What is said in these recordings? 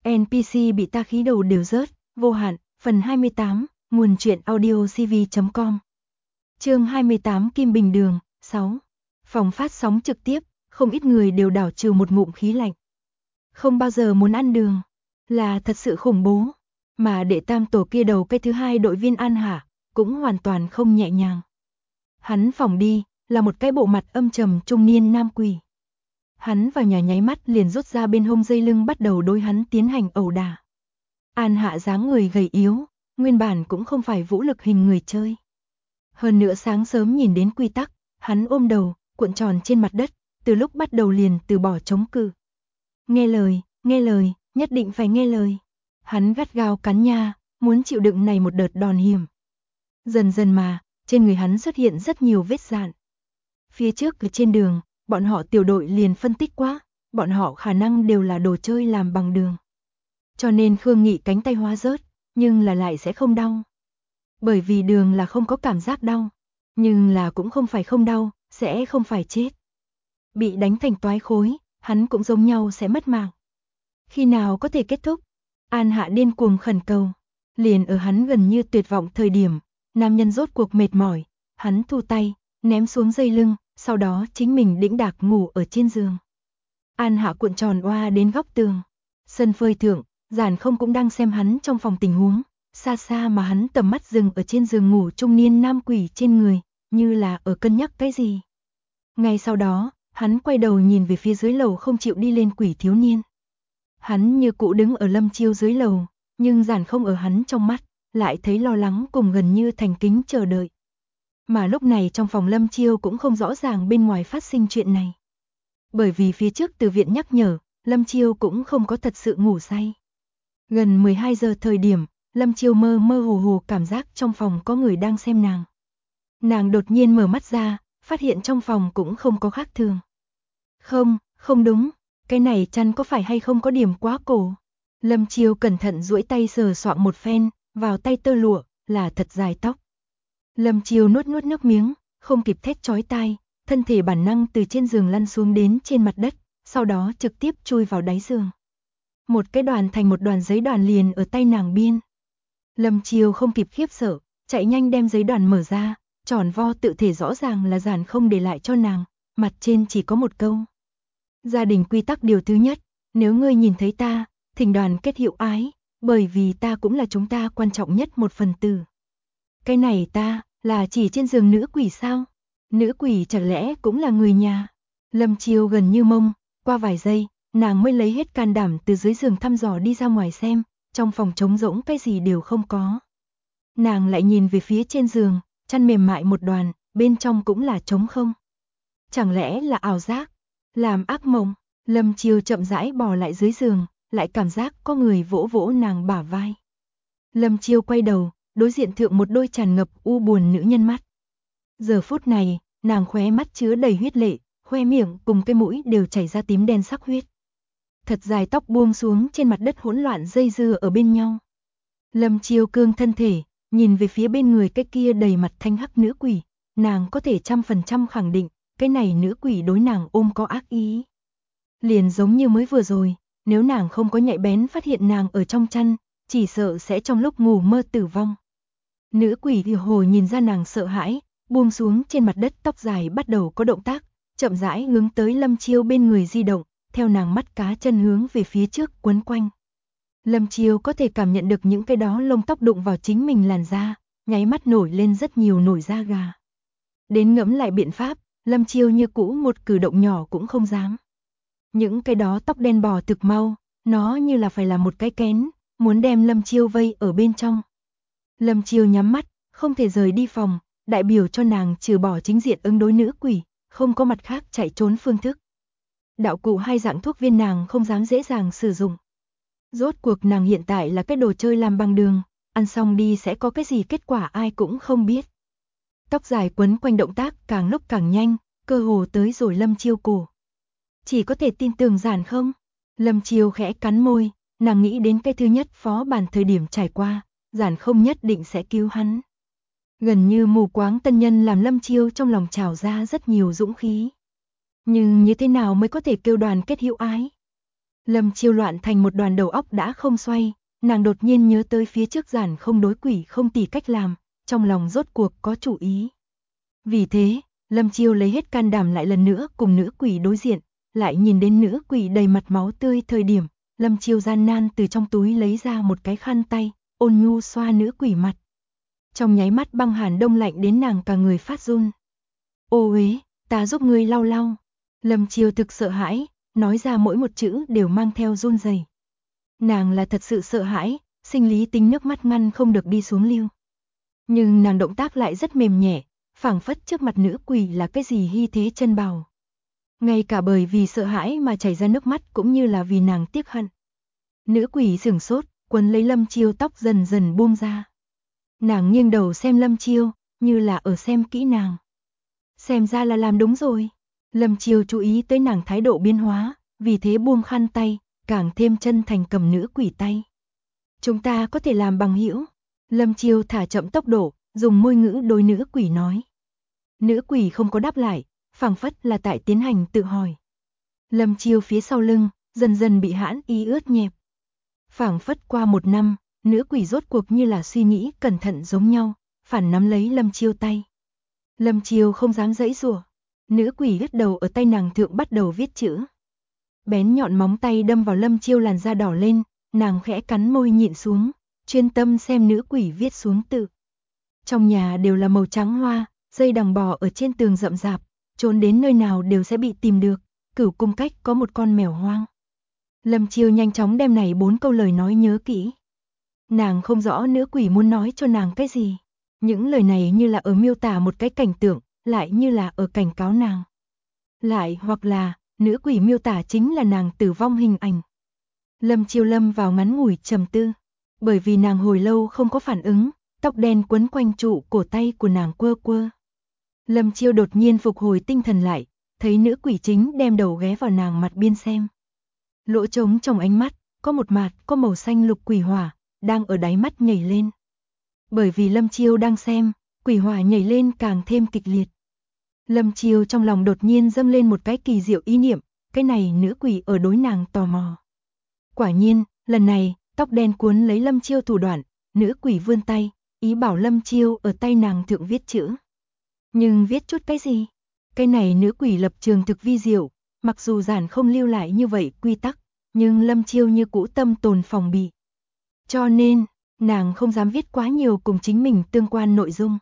NPC bị ta khí đầu đều rớt, vô hạn, phần 28, nguồn truyện audio cv.com. Chương 28 Kim Bình Đường, 6. Phòng phát sóng trực tiếp, không ít người đều đảo trừ một ngụm khí lạnh. Không bao giờ muốn ăn đường, là thật sự khủng bố, mà đệ tam tổ kia đầu cái thứ hai đội viên An Hạ, cũng hoàn toàn không nhẹ nhàng. Hắn phỏng đi, là một cái bộ mặt âm trầm trung niên nam quỷ. Hắn vào nhà nháy mắt liền rút ra bên hông dây lưng bắt đầu đối hắn tiến hành ẩu đả. An Hạ dáng người gầy yếu, nguyên bản cũng không phải vũ lực hình người chơi. Hơn nữa sáng sớm nhìn đến quy tắc, hắn ôm đầu, cuộn tròn trên mặt đất, từ lúc bắt đầu liền từ bỏ chống cự. Nghe lời, nhất định phải nghe lời. Hắn gắt gao cắn nha, muốn chịu đựng này một đợt đòn hiểm. Dần dần mà, trên người hắn xuất hiện rất nhiều vết dạn. Phía trước ở trên đường, bọn họ tiểu đội liền phân tích quá, bọn họ khả năng đều là đồ chơi làm bằng đường. Cho nên Khương Nghị cánh tay hóa rớt, nhưng là lại sẽ không đau. Bởi vì đường là không có cảm giác đau, nhưng là cũng không phải không đau, sẽ không phải chết. Bị đánh thành toái khối, hắn cũng giống nhau sẽ mất mạng. Khi nào có thể kết thúc? An Hạ điên cuồng khẩn cầu. Liền ở hắn gần như tuyệt vọng thời điểm, nam nhân rốt cuộc mệt mỏi, hắn thu tay, ném xuống dây lưng, sau đó chính mình đĩnh đạc ngủ ở trên giường. An Hạ cuộn tròn oa đến góc tường. Sân phơi thượng, Giản Không cũng đang xem hắn trong phòng tình huống, xa xa mà hắn tầm mắt dừng ở trên giường ngủ trung niên nam quỷ trên người, như là ở cân nhắc cái gì. Ngay sau đó, hắn quay đầu nhìn về phía dưới lầu không chịu đi lên quỷ thiếu niên. Hắn như cũ đứng ở Lâm Chiêu dưới lầu, nhưng Giản Không ở hắn trong mắt, lại thấy lo lắng cùng gần như thành kính chờ đợi. Mà lúc này trong phòng Lâm Chiêu cũng không rõ ràng bên ngoài phát sinh chuyện này. Bởi vì phía trước từ viện nhắc nhở, Lâm Chiêu cũng không có thật sự ngủ say. Gần 12 giờ thời điểm, Lâm Chiêu mơ mơ hồ hồ cảm giác trong phòng có người đang xem nàng. Nàng đột nhiên mở mắt ra, phát hiện trong phòng cũng không có khác thường. Không đúng, cái này chăn có phải hay không có điểm quá cổ. Lâm Chiêu cẩn thận duỗi tay sờ soạng một phen, vào tay tơ lụa, là thật dài tóc. Lâm Chiêu nuốt nước miếng, không kịp thét chói tai, thân thể bản năng từ trên giường lăn xuống đến trên mặt đất, sau đó trực tiếp chui vào đáy giường. Một cái đoàn thành một đoàn giấy đoàn liền ở tay nàng biên. Lâm Chiêu không kịp khiếp sợ, chạy nhanh đem giấy đoàn mở ra, tròn vo tự thể rõ ràng là Giản Không để lại cho nàng, mặt trên chỉ có một câu. Gia đình quy tắc điều thứ nhất, nếu ngươi nhìn thấy ta, thỉnh đoàn kết hiệu ái, bởi vì ta cũng là chúng ta quan trọng nhất một phần tử. Cái này ta, là chỉ trên giường nữ quỷ sao? Nữ quỷ chẳng lẽ cũng là người nhà? Lâm Chiêu gần như mông, qua vài giây, nàng mới lấy hết can đảm từ dưới giường thăm dò đi ra ngoài xem, trong phòng trống rỗng cái gì đều không có. Nàng lại nhìn về phía trên giường, chăn mềm mại một đoàn, bên trong cũng là trống không. Chẳng lẽ là ảo giác? Làm ác mộng? Lâm Chiêu chậm rãi bò lại dưới giường, lại cảm giác có người vỗ vỗ nàng bả vai. Lâm Chiêu quay đầu, đối diện thượng một đôi tràn ngập u buồn nữ nhân mắt. Giờ phút này, nàng khóe mắt chứa đầy huyết lệ, khoe miệng cùng cái mũi đều chảy ra tím đen sắc huyết. Thật dài tóc buông xuống trên mặt đất hỗn loạn dây dưa ở bên nhau. Lâm Chiêu cương thân thể, nhìn về phía bên người cái kia đầy mặt thanh hắc nữ quỷ, nàng có thể 100% khẳng định, cái này nữ quỷ đối nàng ôm có ác ý. Liền giống như mới vừa rồi, nếu nàng không có nhạy bén phát hiện nàng ở trong chăn, chỉ sợ sẽ trong lúc ngủ mơ tử vong. Nữ quỷ thì hồ nhìn ra nàng sợ hãi, buông xuống trên mặt đất tóc dài bắt đầu có động tác, chậm rãi hướng tới Lâm Chiêu bên người di động, theo nàng mắt cá chân hướng về phía trước quấn quanh. Lâm Chiêu có thể cảm nhận được những cái đó lông tóc đụng vào chính mình làn da, nháy mắt nổi lên rất nhiều nổi da gà. Đến ngẫm lại biện pháp, Lâm Chiêu như cũ một cử động nhỏ cũng không dám. Những cái đó tóc đen bò thực mau, nó như là phải là một cái kén, muốn đem Lâm Chiêu vây ở bên trong. Lâm Chiêu nhắm mắt, không thể rời đi phòng, đại biểu cho nàng trừ bỏ chính diện ứng đối nữ quỷ, không có mặt khác chạy trốn phương thức. Đạo cụ hai dạng thuốc viên nàng không dám dễ dàng sử dụng. Rốt cuộc nàng hiện tại là cái đồ chơi làm bằng đường, ăn xong đi sẽ có cái gì kết quả ai cũng không biết. Tóc dài quấn quanh động tác càng lúc càng nhanh, cơ hồ tới rồi Lâm Chiêu cổ. Chỉ có thể tin tưởng Giản Không? Lâm Chiêu khẽ cắn môi, nàng nghĩ đến cái thứ nhất phó bản thời điểm trải qua, Giản Không nhất định sẽ cứu hắn. Gần như mù quáng tân nhân làm Lâm Chiêu trong lòng trào ra rất nhiều dũng khí. Nhưng như thế nào mới có thể kêu đoàn kết hữu ái? Lâm Chiêu loạn thành một đoàn, đầu óc đã không xoay, nàng đột nhiên nhớ tới phía trước Giản không đối quỷ không tỉ cách làm, trong lòng rốt cuộc có chủ ý. Vì thế, Lâm Chiêu lấy hết can đảm lại lần nữa cùng nữ quỷ đối diện, lại nhìn đến nữ quỷ đầy mặt máu tươi thời điểm, Lâm Chiêu gian nan từ trong túi lấy ra một cái khăn tay, ôn nhu xoa nữ quỷ mặt. Trong nháy mắt băng hàn đông lạnh đến nàng cả người phát run. Ô uế, ta giúp ngươi lau lau. Lâm Chiêu thực sợ hãi, nói ra mỗi một chữ đều mang theo run rẩy. Nàng là thật sự sợ hãi, sinh lý tính nước mắt ngăn không được đi xuống lưu. Nhưng nàng động tác lại rất mềm nhẹ, phảng phất trước mặt nữ quỷ là cái gì hy thế chân bào. Ngay cả bởi vì sợ hãi mà chảy ra nước mắt cũng như là vì nàng tiếc hận. Nữ quỷ sửng sốt, quấn lấy Lâm Chiêu tóc dần dần buông ra. Nàng nghiêng đầu xem Lâm Chiêu, như là ở xem kỹ nàng. Xem ra là làm đúng rồi. Lâm Chiêu chú ý tới nàng thái độ biến hóa, vì thế buông khăn tay, càng thêm chân thành cầm nữ quỷ tay. Chúng ta có thể làm bằng hữu. Lâm Chiêu thả chậm tốc độ, dùng môi ngữ đối nữ quỷ nói. Nữ quỷ không có đáp lại, phảng phất là tại tiến hành tự hỏi. Lâm Chiêu phía sau lưng, dần dần bị hãn ý ướt nhẹp. Phảng phất qua một năm, nữ quỷ rốt cuộc như là suy nghĩ cẩn thận giống nhau, phản nắm lấy Lâm Chiêu tay. Lâm Chiêu không dám giãy giụa, nữ quỷ gật đầu ở tay nàng thượng bắt đầu viết chữ. Bén nhọn móng tay đâm vào Lâm Chiêu làn da đỏ lên, nàng khẽ cắn môi nhịn xuống, chuyên tâm xem nữ quỷ viết xuống tự. Trong nhà đều là màu trắng hoa, dây đằng bò ở trên tường rậm rạp, trốn đến nơi nào đều sẽ bị tìm được, Cửu Cung cách có một con mèo hoang. Lâm Chiêu nhanh chóng đem này 4 câu lời nói nhớ kỹ. Nàng không rõ nữ quỷ muốn nói cho nàng cái gì. Những lời này như là ở miêu tả một cái cảnh tượng, lại như là ở cảnh cáo nàng. Lại hoặc là, nữ quỷ miêu tả chính là nàng tử vong hình ảnh. Lâm Chiêu lâm vào ngắn ngủi trầm tư. Bởi vì nàng hồi lâu không có phản ứng, tóc đen quấn quanh trụ cổ tay của nàng quơ quơ. Lâm Chiêu đột nhiên phục hồi tinh thần lại, thấy nữ quỷ chính đem đầu ghé vào nàng mặt biên xem. Lỗ trống trong ánh mắt, có một mạt có màu xanh lục quỷ hỏa, đang ở đáy mắt nhảy lên. Bởi vì Lâm Chiêu đang xem, quỷ hỏa nhảy lên càng thêm kịch liệt. Lâm Chiêu trong lòng đột nhiên dâng lên một cái kỳ diệu ý niệm, cái này nữ quỷ ở đối nàng tò mò. Quả nhiên, lần này, tóc đen cuốn lấy Lâm Chiêu thủ đoạn, nữ quỷ vươn tay, ý bảo Lâm Chiêu ở tay nàng thượng viết chữ. Nhưng viết chút cái gì? Cái này nữ quỷ lập trường thực vi diệu, mặc dù giản không lưu lại như vậy quy tắc, nhưng Lâm Chiêu như cũ tâm tồn phòng bị. Cho nên, nàng không dám viết quá nhiều cùng chính mình tương quan nội dung.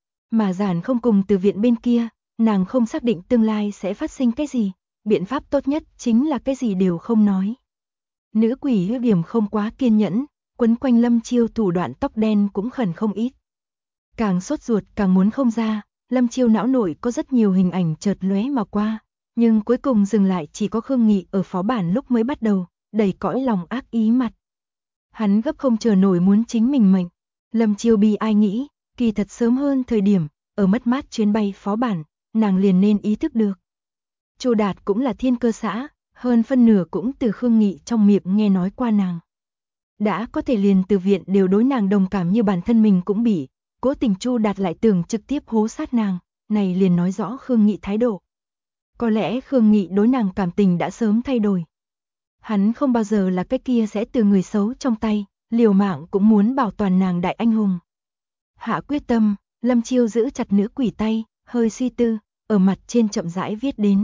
Mà giản không cùng từ viện bên kia, nàng không xác định tương lai sẽ phát sinh cái gì, biện pháp tốt nhất chính là cái gì đều không nói. Nữ quỷ ưu điểm không quá kiên nhẫn, quấn quanh Lâm Chiêu thủ đoạn tóc đen cũng khẩn không ít. Càng sốt ruột càng muốn không ra, Lâm Chiêu não nội có rất nhiều hình ảnh chợt lóe mà qua, nhưng cuối cùng dừng lại chỉ có Khương Nghị ở phó bản lúc mới bắt đầu, đầy cõi lòng ác ý mặt. Hắn gấp không chờ nổi muốn chính mình mệnh. Lâm Chiêu bi ai nghĩ, kỳ thật sớm hơn thời điểm, ở mất mát chuyến bay phó bản, nàng liền nên ý thức được. Chu Đạt cũng là thiên cơ xã, hơn phân nửa cũng từ Khương Nghị trong miệng nghe nói qua nàng. Đã có thể liền từ viện đều đối nàng đồng cảm như bản thân mình cũng bị, cố tình Chu Đạt lại tưởng trực tiếp hố sát nàng, này liền nói rõ Khương Nghị thái độ. Có lẽ Khương Nghị đối nàng cảm tình đã sớm thay đổi. Hắn không bao giờ là cái kia sẽ từ người xấu trong tay, liều mạng cũng muốn bảo toàn nàng đại anh hùng. Hạ quyết tâm, Lâm Chiêu giữ chặt nữ quỷ tay, hơi suy tư, ở mặt trên chậm rãi viết đến.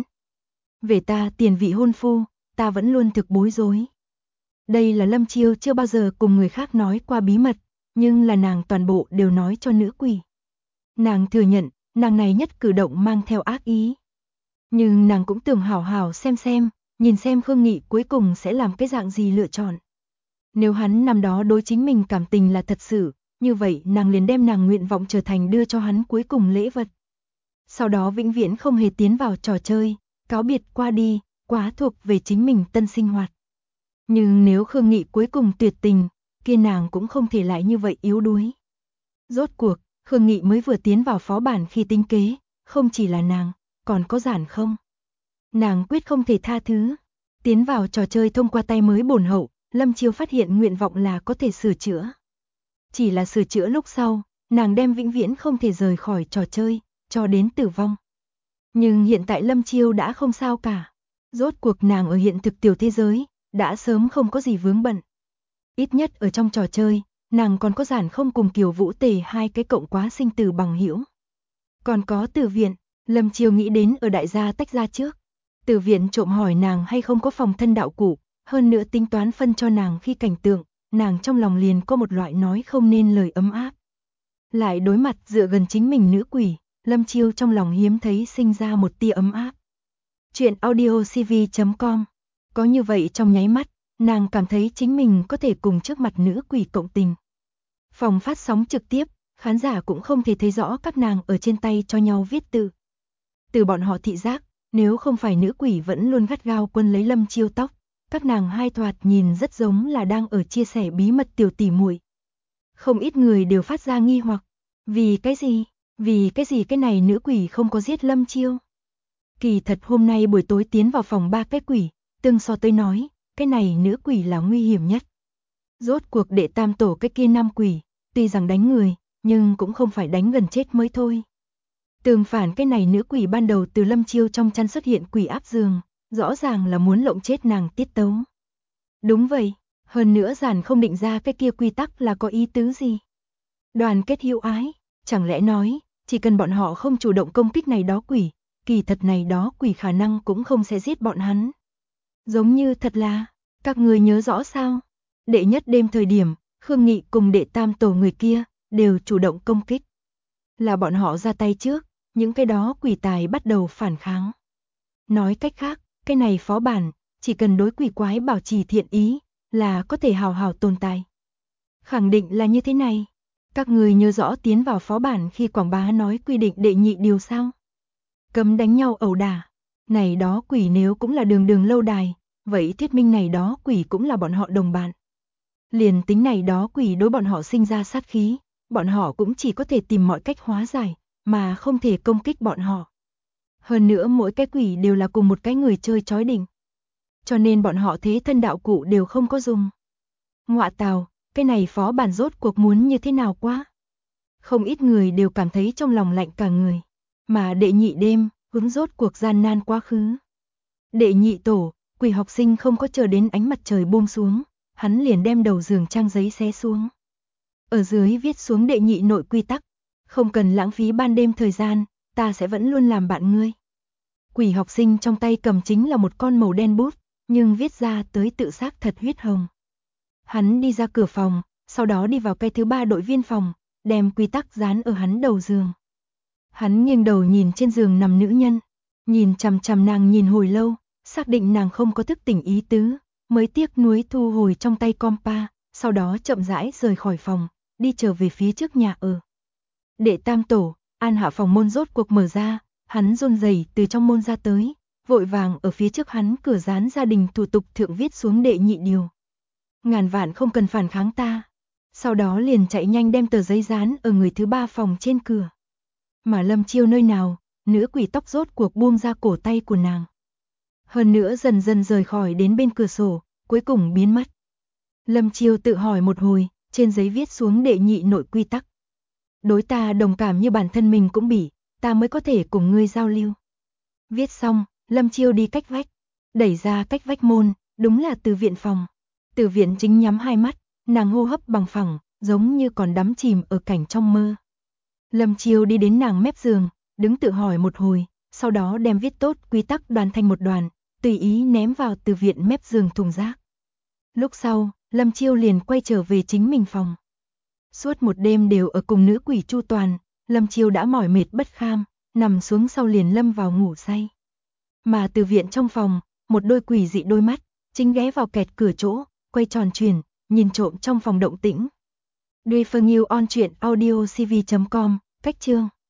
Về ta tiền vị hôn phu, ta vẫn luôn thực bối rối. Đây là Lâm Chiêu chưa bao giờ cùng người khác nói qua bí mật, nhưng là nàng toàn bộ đều nói cho nữ quỷ. Nàng thừa nhận, nàng này nhất cử động mang theo ác ý. Nhưng nàng cũng tưởng hảo hảo xem, nhìn xem Khương Nghị cuối cùng sẽ làm cái dạng gì lựa chọn. Nếu hắn năm đó đối chính mình cảm tình là thật sự, như vậy nàng liền đem nàng nguyện vọng trở thành đưa cho hắn cuối cùng lễ vật. Sau đó vĩnh viễn không hề tiến vào trò chơi, cáo biệt qua đi, quá thuộc về chính mình tân sinh hoạt. Nhưng nếu Khương Nghị cuối cùng tuyệt tình, kia nàng cũng không thể lại như vậy yếu đuối. Rốt cuộc, Khương Nghị mới vừa tiến vào phó bản khi tính kế, không chỉ là nàng, còn có giản không. Nàng quyết không thể tha thứ. Tiến vào trò chơi thông qua tay mới bổn hậu, Lâm Chiêu phát hiện nguyện vọng là có thể sửa chữa. Chỉ là sửa chữa lúc sau, nàng đem vĩnh viễn không thể rời khỏi trò chơi, cho đến tử vong. Nhưng hiện tại Lâm Chiêu đã không sao cả. Rốt cuộc nàng ở hiện thực tiểu thế giới, đã sớm không có gì vướng bận. Ít nhất ở trong trò chơi, nàng còn có Giản Không cùng Kiều Vũ Tề hai cái cộng quá sinh tử bằng hữu. Còn có Từ Viện, Lâm Chiêu nghĩ đến ở đại gia tách ra trước. Từ Viện trộm hỏi nàng hay không có phòng thân đạo cụ, hơn nữa tính toán phân cho nàng khi cảnh tượng, nàng trong lòng liền có một loại nói không nên lời ấm áp. Lại đối mặt dựa gần chính mình nữ quỷ, Lâm Chiêu trong lòng hiếm thấy sinh ra một tia ấm áp. Chuyện audiocv.com. Có như vậy trong nháy mắt, nàng cảm thấy chính mình có thể cùng trước mặt nữ quỷ cộng tình. Phòng phát sóng trực tiếp, khán giả cũng không thể thấy rõ các nàng ở trên tay cho nhau viết từ. Từ bọn họ thị giác, nếu không phải nữ quỷ vẫn luôn gắt gao quân lấy Lâm Chiêu tóc, các nàng hai thoạt nhìn rất giống là đang ở chia sẻ bí mật tiểu tỉ muội. Không ít người đều phát ra nghi hoặc, vì cái gì cái này nữ quỷ không có giết Lâm Chiêu. Kỳ thật hôm nay buổi tối tiến vào phòng ba cái quỷ, tương so tới nói, cái này nữ quỷ là nguy hiểm nhất. Rốt cuộc đệ tam tổ cái kia nam quỷ, tuy rằng đánh người, nhưng cũng không phải đánh gần chết mới thôi. Tương phản cái này nữ quỷ ban đầu từ Lâm Chiêu trong chăn xuất hiện quỷ áp giường, rõ ràng là muốn lộng chết nàng tiết tấu. Đúng vậy, hơn nữa Giản Không định ra cái kia quy tắc là có ý tứ gì. Đoàn kết hữu ái, chẳng lẽ nói, chỉ cần bọn họ không chủ động công kích này đó quỷ, kỳ thật này đó quỷ khả năng cũng không sẽ giết bọn hắn. Giống như thật là, các người nhớ rõ sao? Đệ nhất đêm thời điểm, Khương Nghị cùng đệ tam tổ người kia, đều chủ động công kích. Là bọn họ ra tay trước, những cái đó quỷ tài bắt đầu phản kháng. Nói cách khác, cái này phó bản, chỉ cần đối quỷ quái bảo trì thiện ý, là có thể hào hào tồn tại. Khẳng định là như thế này. Các người nhớ rõ tiến vào phó bản khi quảng bá nói quy định đệ nhị điều sao? Cấm đánh nhau ẩu đả. Này đó quỷ nếu cũng là đường đường lâu đài, vậy thuyết minh này đó quỷ cũng là bọn họ đồng bạn. Liền tính này đó quỷ đối bọn họ sinh ra sát khí, bọn họ cũng chỉ có thể tìm mọi cách hóa giải, mà không thể công kích bọn họ. Hơn nữa mỗi cái quỷ đều là cùng một cái người chơi chói đỉnh. Cho nên bọn họ thế thân đạo cụ đều không có dùng. Ngọa tào, cái này phó bản rốt cuộc muốn như thế nào quá. Không ít người đều cảm thấy trong lòng lạnh cả người. Mà đệ nhị đêm, hướng rốt cuộc gian nan quá khứ. Đệ nhị tổ, quỷ học sinh không có chờ đến ánh mặt trời buông xuống, hắn liền đem đầu giường trang giấy xé xuống. Ở dưới viết xuống đệ nhị nội quy tắc, không cần lãng phí ban đêm thời gian, ta sẽ vẫn luôn làm bạn ngươi. Quỷ học sinh trong tay cầm chính là một con màu đen bút, nhưng viết ra tới tự xác thật huyết hồng. Hắn đi ra cửa phòng, sau đó đi vào cái thứ ba đội viên phòng, đem quy tắc dán ở hắn đầu giường. Hắn nghiêng đầu nhìn trên giường nằm nữ nhân, nhìn chằm chằm nàng nhìn hồi lâu, xác định nàng không có thức tỉnh ý tứ, mới tiếc nuối thu hồi trong tay compa, sau đó chậm rãi rời khỏi phòng, đi trở về phía trước nhà ở. Đệ tam tổ, An Hạ phòng môn rốt cuộc mở ra, hắn run rẩy từ trong môn ra tới, vội vàng ở phía trước hắn cửa dán gia đình thủ tục thượng viết xuống đệ nhị điều. Ngàn vạn không cần phản kháng ta. Sau đó liền chạy nhanh đem tờ giấy dán ở người thứ ba phòng trên cửa. Mà Lâm Chiêu nơi nào, nữ quỷ tóc rốt cuộc buông ra cổ tay của nàng. Hơn nữa dần dần rời khỏi đến bên cửa sổ, cuối cùng biến mất. Lâm Chiêu tự hỏi một hồi, trên giấy viết xuống đệ nhị nội quy tắc. Đối ta đồng cảm như bản thân mình cũng bị, ta mới có thể cùng ngươi giao lưu. Viết xong, Lâm Chiêu đi cách vách, đẩy ra cách vách môn, đúng là Từ Viện phòng. Từ Viện chính nhắm hai mắt, nàng hô hấp bằng phẳng, giống như còn đắm chìm ở cảnh trong mơ. Lâm Chiêu đi đến nàng mép giường, đứng tự hỏi một hồi, sau đó đem viết tốt quy tắc đoàn thành một đoàn, tùy ý ném vào Từ Viện mép giường thùng rác. Lúc sau, Lâm Chiêu liền quay trở về chính mình phòng. Suốt một đêm đều ở cùng nữ quỷ chu toàn, Lâm Chiêu đã mỏi mệt bất kham, nằm xuống sau liền lâm vào ngủ say. Mà Từ Viện trong phòng, một đôi quỷ dị đôi mắt, chính ghé vào kẹt cửa chỗ, quay tròn chuyển, nhìn trộm trong phòng động tĩnh. Duy Phương Yêu on truyện audiocv.com, cách chương.